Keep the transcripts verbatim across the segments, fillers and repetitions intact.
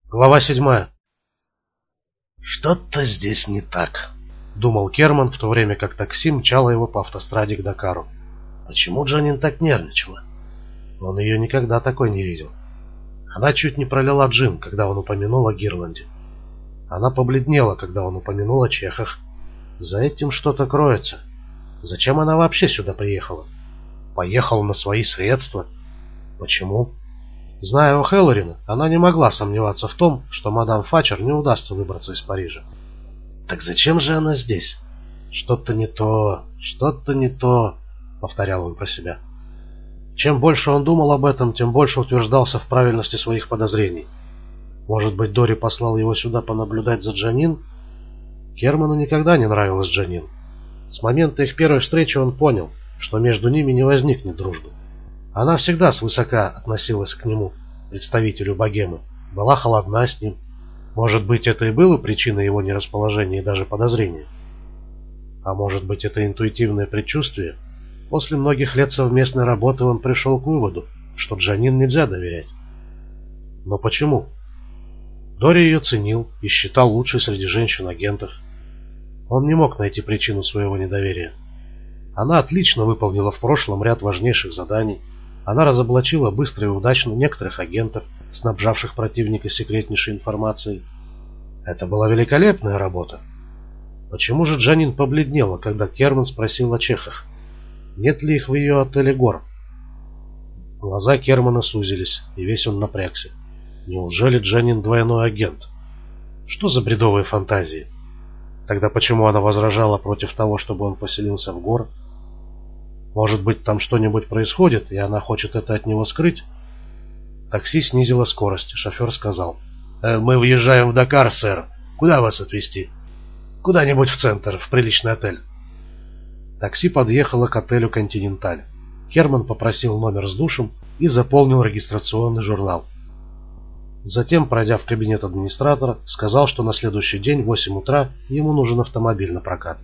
Глава седьмая. «Что-то здесь не так», — думал Керман, в то время как такси мчало его по автостраде к Дакару. Почему Джанин так нервничала? Он ее никогда такой не видел. Она чуть не пролила джин, когда он упомянул о Гирланде. Она побледнела, когда он упомянул о чехах. За этим что-то кроется. Зачем она вообще сюда приехала? Поехала на свои средства. Почему? Зная О'Хеллорина, она не могла сомневаться в том, что мадам Фачер не удастся выбраться из Парижа. Так зачем же она здесь? Что-то не то, что-то не то, повторял он про себя. Чем больше он думал об этом, тем больше утверждался в правильности своих подозрений. Может быть, Дори послал его сюда понаблюдать за Джанин? Керману никогда не нравилась Джанин. С момента их первой встречи он понял, что между ними не возникнет дружбы. Она всегда свысока относилась к нему, представителю богемы, была холодна с ним. Может быть, это и было причиной его нерасположения и даже подозрения. А может быть, это интуитивное предчувствие? После многих лет совместной работы он пришел к выводу, что Джанин нельзя доверять. Но почему? Дори ее ценил и считал лучшей среди женщин-агентов. Он не мог найти причину своего недоверия. Она отлично выполнила в прошлом ряд важнейших заданий. Она разоблачила быстро и удачно некоторых агентов, снабжавших противника секретнейшей информацией. Это была великолепная работа. Почему же Джанин побледнела, когда Керман спросил о чехах? Нет ли их в ее отеле гор? Глаза Кермана сузились, и весь он напрягся. Неужели Джанин двойной агент? Что за бредовые фантазии? Тогда почему она возражала против того, чтобы он поселился в гор? Может быть, там что-нибудь происходит, и она хочет это от него скрыть? Такси снизило скорость. Шофер сказал: «Э, «Мы въезжаем в Дакар, сэр. Куда вас отвезти?» «Куда-нибудь в центр, в приличный отель». Такси подъехало к отелю «Континенталь». Керман попросил номер с душем и заполнил регистрационный журнал. Затем, пройдя в кабинет администратора, сказал, что на следующий день в восемь утра ему нужен автомобиль на прокат.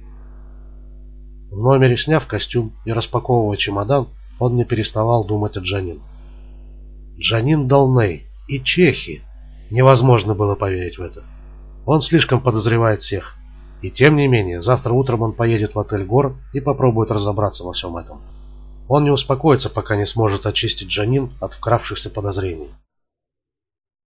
В номере, сняв костюм и распаковывая чемодан, он не переставал думать о Джанин. Джанин Долней и чехи. Невозможно было поверить в это. Он слишком подозревает всех. И тем не менее, завтра утром он поедет в отель Гор и попробует разобраться во всем этом. Он не успокоится, пока не сможет очистить Джанин от вкравшихся подозрений.